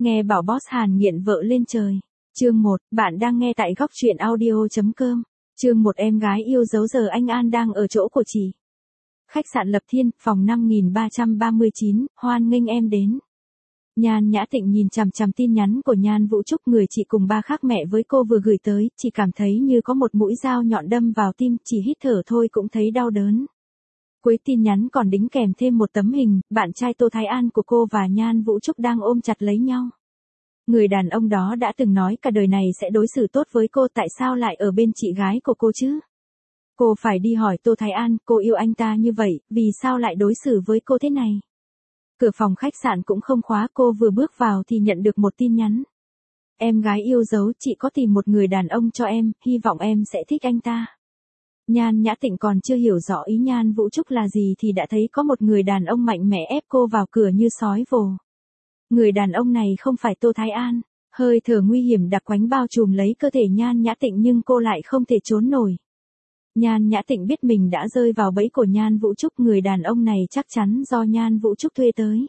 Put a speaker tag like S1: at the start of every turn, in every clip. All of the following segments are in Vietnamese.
S1: Nghe bảo boss Hàn nghiện vợ lên trời. Chương 1, bạn đang nghe tại góc truyện audio.com. Chương 1, em gái yêu dấu giờ anh An đang ở chỗ của chị. Khách sạn Lập Thiên, phòng 5339, hoan nghênh em đến. Nhan Nhã Tịnh nhìn chằm chằm tin nhắn của Nhan Vũ Trúc, người chị cùng ba khác mẹ với cô vừa gửi tới, chị cảm thấy như có một mũi dao nhọn đâm vào tim, chỉ hít thở thôi cũng thấy đau đớn. Cuối tin nhắn còn đính kèm thêm một tấm hình, bạn trai Tô Thái An của cô và Nhan Vũ Trúc đang ôm chặt lấy nhau. Người đàn ông đó đã từng nói cả đời này sẽ đối xử tốt với cô, tại sao lại ở bên chị gái của cô chứ? Cô phải đi hỏi Tô Thái An, cô yêu anh ta như vậy, vì sao lại đối xử với cô thế này? Cửa phòng khách sạn cũng không khóa, cô vừa bước vào thì nhận được một tin nhắn. Em gái yêu dấu, chị có tìm một người đàn ông cho em, hy vọng em sẽ thích anh ta. Nhan Nhã Tịnh còn chưa hiểu rõ ý Nhan Vũ Trúc là gì thì đã thấy có một người đàn ông mạnh mẽ ép cô vào cửa như sói vồ. Người đàn ông này không phải Tô Thái An, hơi thở nguy hiểm đặc quánh bao trùm lấy cơ thể Nhan Nhã Tịnh nhưng cô lại không thể trốn nổi. Nhan Nhã Tịnh biết mình đã rơi vào bẫy của Nhan Vũ Trúc, người đàn ông này chắc chắn do Nhan Vũ Trúc thuê tới.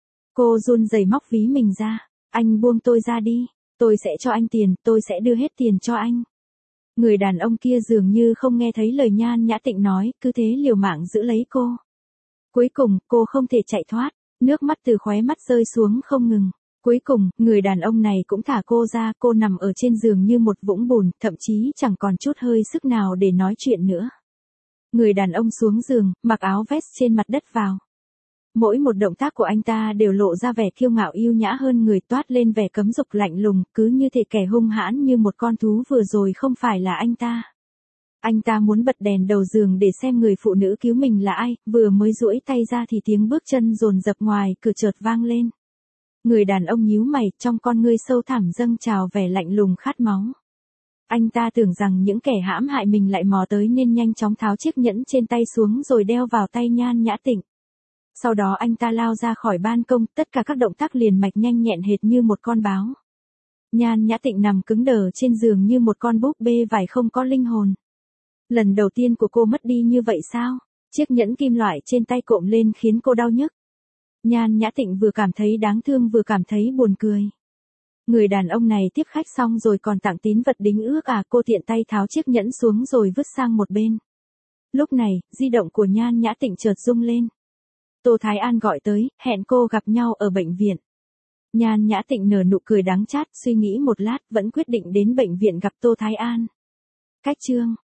S1: Cô run rẩy móc ví mình ra, anh buông tôi ra đi, tôi sẽ cho anh tiền, tôi sẽ đưa hết tiền cho anh. Người đàn ông kia dường như không nghe thấy lời Nhan Nhã Tịnh nói, cứ thế liều mạng giữ lấy cô. Cuối cùng, cô không thể chạy thoát, nước mắt từ khóe mắt rơi xuống không ngừng. Cuối cùng, người đàn ông này cũng thả cô ra, cô nằm ở trên giường như một vũng bùn, thậm chí chẳng còn chút hơi sức nào để nói chuyện nữa. Người đàn ông xuống giường, mặc áo vest trên mặt đất vào. Mỗi một động tác của anh ta đều lộ ra vẻ kiêu ngạo yêu nhã hơn người, toát lên vẻ cấm dục lạnh lùng, cứ như thể kẻ hung hãn như một con thú vừa rồi không phải là anh ta. Anh ta muốn bật đèn đầu giường để xem người phụ nữ cứu mình là ai, vừa mới duỗi tay ra thì tiếng bước chân dồn dập ngoài cửa chợt vang lên. Người đàn ông nhíu mày, trong con ngươi sâu thẳm dâng trào vẻ lạnh lùng khát máu. Anh ta tưởng rằng những kẻ hãm hại mình lại mò tới nên nhanh chóng tháo chiếc nhẫn trên tay xuống rồi đeo vào tay Nhan Nhã Tịnh. Sau đó anh ta lao ra khỏi ban công, tất cả các động tác liền mạch nhanh nhẹn hệt như một con báo. Nhan Nhã Tịnh nằm cứng đờ trên giường như một con búp bê vải không có linh hồn. Lần đầu tiên của cô mất đi như vậy sao? Chiếc nhẫn kim loại trên tay cộm lên khiến cô đau nhức. Nhan Nhã Tịnh vừa cảm thấy đáng thương vừa cảm thấy buồn cười. Người đàn ông này tiếp khách xong rồi còn tặng tín vật đính ước à, cô tiện tay tháo chiếc nhẫn xuống rồi vứt sang một bên. Lúc này, di động của Nhan Nhã Tịnh chợt rung lên. Tô Thái An gọi tới, hẹn cô gặp nhau ở bệnh viện. Nhan Nhã Tịnh nở nụ cười đắng chát, suy nghĩ một lát, vẫn quyết định đến bệnh viện gặp Tô Thái An. Cách chương